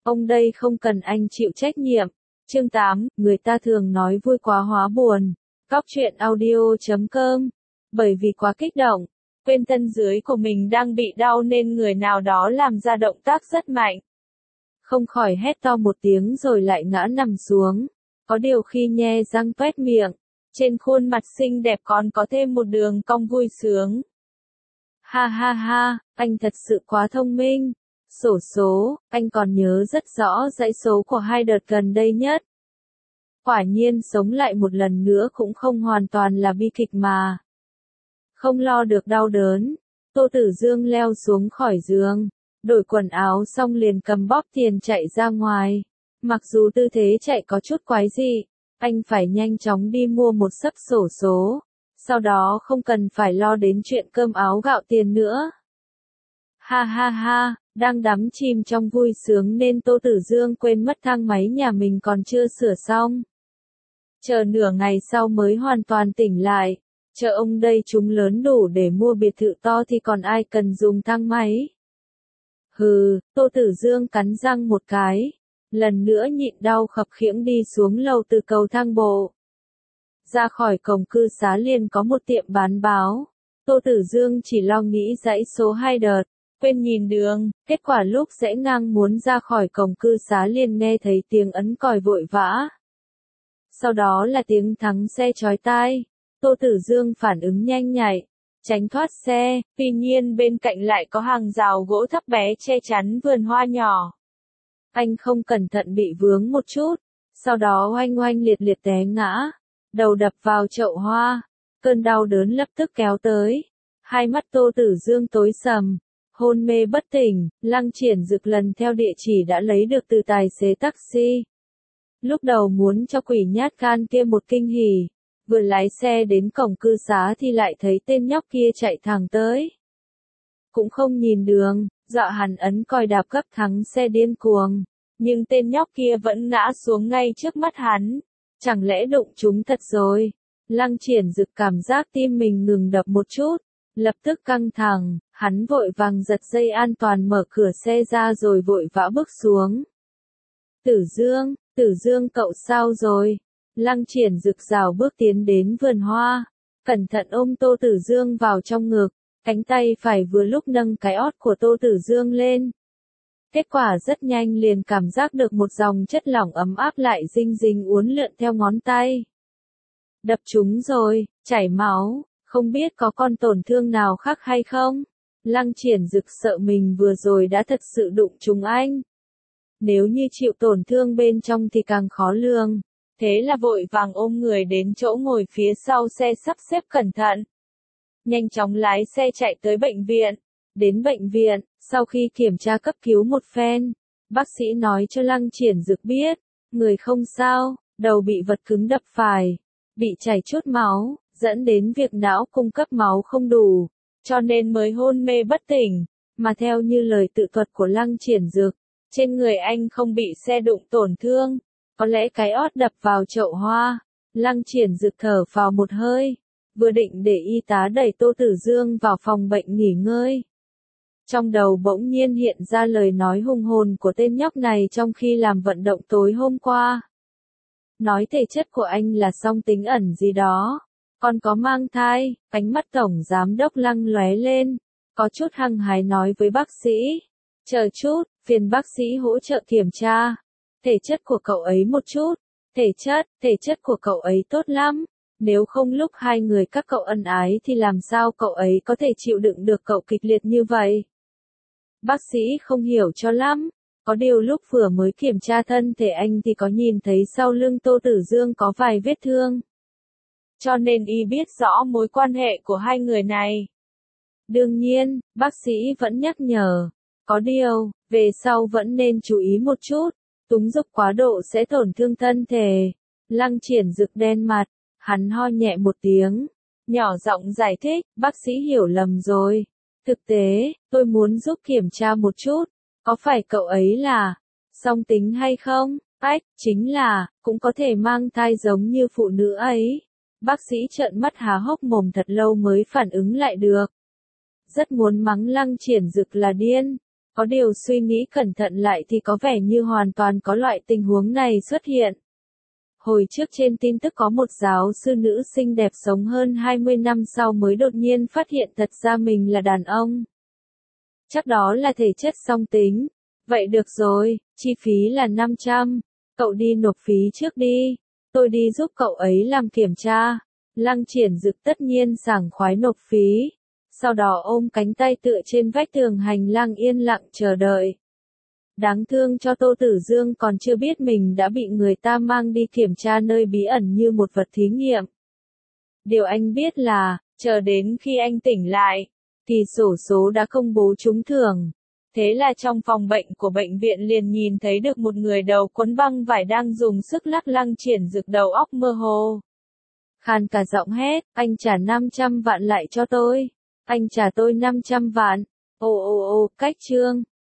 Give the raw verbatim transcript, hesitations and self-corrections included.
Ông đây không cần anh chịu trách nhiệm. Chương tám, người ta thường nói vui quá hóa buồn. Góc truyện audio chấm com. Bởi vì quá kích động, quên thân dưới của mình đang bị đau nên người nào đó làm ra động tác rất mạnh. Không khỏi hét to một tiếng rồi lại ngã nằm xuống. Có điều khi nhe răng toét miệng, trên khuôn mặt xinh đẹp còn có thêm một đường cong vui sướng. Ha ha ha, anh thật sự quá thông minh. Xổ số, anh còn nhớ rất rõ dãy số của hai đợt gần đây nhất. Quả nhiên sống lại một lần nữa cũng không hoàn toàn là bi kịch mà. Không lo được đau đớn, Tô Tử Dương leo xuống khỏi giường, đổi quần áo xong liền cầm bóp tiền chạy ra ngoài. Mặc dù tư thế chạy có chút quái dị, anh phải nhanh chóng đi mua một xấp xổ số, sau đó không cần phải lo đến chuyện cơm áo gạo tiền nữa. Ha ha ha, đang đắm chìm trong vui sướng nên Tô Tử Dương quên mất thang máy nhà mình còn chưa sửa xong. Chờ nửa ngày sau mới hoàn toàn tỉnh lại, chờ ông đây chúng lớn đủ để mua biệt thự to thì còn ai cần dùng thang máy. Hừ, Tô Tử Dương cắn răng một cái, lần nữa nhịn đau khập khiễng đi xuống lầu từ cầu thang bộ. Ra khỏi cổng cư xá liền có một tiệm bán báo, Tô Tử Dương chỉ lo nghĩ dãy số hai đợt, quên nhìn đường, kết quả lúc rẽ ngang muốn ra khỏi cổng cư xá liền nghe thấy tiếng ấn còi vội vã. Sau đó là tiếng thắng xe chói tai, Tô Tử Dương phản ứng nhanh nhạy, tránh thoát xe, tuy nhiên bên cạnh lại có hàng rào gỗ thấp bé che chắn vườn hoa nhỏ. Anh không cẩn thận bị vướng một chút, sau đó oanh oanh liệt liệt té ngã, đầu đập vào chậu hoa, cơn đau đớn lập tức kéo tới, hai mắt Tô Tử Dương tối sầm, hôn mê bất tỉnh. Lăng Triển Dực lần theo địa chỉ đã lấy được từ tài xế taxi. Lúc đầu muốn cho quỷ nhát gan kia một kinh hỉ, vừa lái xe đến cổng cư xá thì lại thấy tên nhóc kia chạy thẳng tới. Cũng không nhìn đường, dọa hắn ấn còi đạp gấp thắng xe điên cuồng, nhưng tên nhóc kia vẫn ngã xuống ngay trước mắt hắn. Chẳng lẽ đụng chúng thật rồi? Lăng Triển Dực cảm giác tim mình ngừng đập một chút, lập tức căng thẳng, hắn vội vàng giật dây an toàn mở cửa xe ra rồi vội vã bước xuống. Tử Dương, Tử Dương cậu sao rồi? Lăng Triển Dực rảo bước tiến đến vườn hoa, cẩn thận ôm Tô Tử Dương vào trong ngực, cánh tay phải vừa lúc nâng cái ót của Tô Tử Dương lên. Kết quả rất nhanh liền cảm giác được một dòng chất lỏng ấm áp lại dinh dính uốn lượn theo ngón tay. Đập trúng rồi, chảy máu, không biết có con tổn thương nào khác hay không? Lăng Triển Dực sợ mình vừa rồi đã thật sự đụng trúng anh. Nếu như chịu tổn thương bên trong thì càng khó lường. Thế là vội vàng ôm người đến chỗ ngồi phía sau xe sắp xếp cẩn thận. Nhanh chóng lái xe chạy tới bệnh viện. Đến bệnh viện, sau khi kiểm tra cấp cứu một phen, bác sĩ nói cho Lăng Triển Dực biết, người không sao, đầu bị vật cứng đập phải, bị chảy chút máu, dẫn đến việc não cung cấp máu không đủ, cho nên mới hôn mê bất tỉnh, mà theo như lời tự thuật của Lăng Triển Dực, trên người anh không bị xe đụng tổn thương, có lẽ cái ót đập vào chậu hoa. Lăng Triển Dực thở phào một hơi, vừa định để y tá đẩy Tô Tử Dương vào phòng bệnh nghỉ ngơi. Trong đầu bỗng nhiên hiện ra lời nói hùng hồn của tên nhóc này trong khi làm vận động tối hôm qua. Nói thể chất của anh là song tính ẩn gì đó, còn có mang thai. Ánh mắt tổng giám đốc Lăng lóe lên, có chút hăng hái nói với bác sĩ, chờ chút, phiền bác sĩ hỗ trợ kiểm tra thể chất của cậu ấy một chút. Thể chất, thể chất của cậu ấy tốt lắm, nếu không lúc hai người các cậu ân ái thì làm sao cậu ấy có thể chịu đựng được cậu kịch liệt như vậy? Bác sĩ không hiểu cho lắm, có điều lúc vừa mới kiểm tra thân thể anh thì có nhìn thấy sau lưng Tô Tử Dương có vài vết thương. Cho nên y biết rõ mối quan hệ của hai người này. Đương nhiên, bác sĩ vẫn nhắc nhở, có điều, về sau vẫn nên chú ý một chút, túng dục quá độ sẽ tổn thương thân thể. Lăng Triển Dực đen mặt, hắn ho nhẹ một tiếng, nhỏ giọng giải thích, bác sĩ hiểu lầm rồi. Thực tế, tôi muốn giúp kiểm tra một chút, có phải cậu ấy là song tính hay không? Ách, chính là, cũng có thể mang thai giống như phụ nữ ấy. Bác sĩ trợn mắt há hốc mồm thật lâu mới phản ứng lại được. Rất muốn mắng Lăng Triển Dực là điên, Có điều suy nghĩ cẩn thận lại thì có vẻ như hoàn toàn có loại tình huống này xuất hiện. Hồi trước trên tin tức có một giáo sư nữ xinh đẹp sống hơn hai mươi năm sau mới đột nhiên phát hiện thật ra mình là đàn ông. Chắc đó là thể chất song tính. Vậy được rồi, chi phí là năm trăm. Cậu đi nộp phí trước đi. Tôi đi giúp cậu ấy làm kiểm tra. Lăng Triển Dực tất nhiên sảng khoái nộp phí. Sau đó ôm cánh tay tựa trên vách tường hành lang yên lặng chờ đợi. Đáng thương cho Tô Tử Dương còn chưa biết mình đã bị người ta mang đi kiểm tra nơi bí ẩn như một vật thí nghiệm. Điều anh biết là, chờ đến khi anh tỉnh lại, thì xổ số đã công bố trúng thưởng. Thế là trong phòng bệnh của bệnh viện liền nhìn thấy được một người đầu quấn băng vải đang dùng sức lắc Lăng Triển Dực đầu óc mơ hồ. Khàn cả giọng hét, anh trả năm trăm vạn lại cho tôi. Anh trả tôi năm trăm vạn. Ồ ồ ồ, cách trương.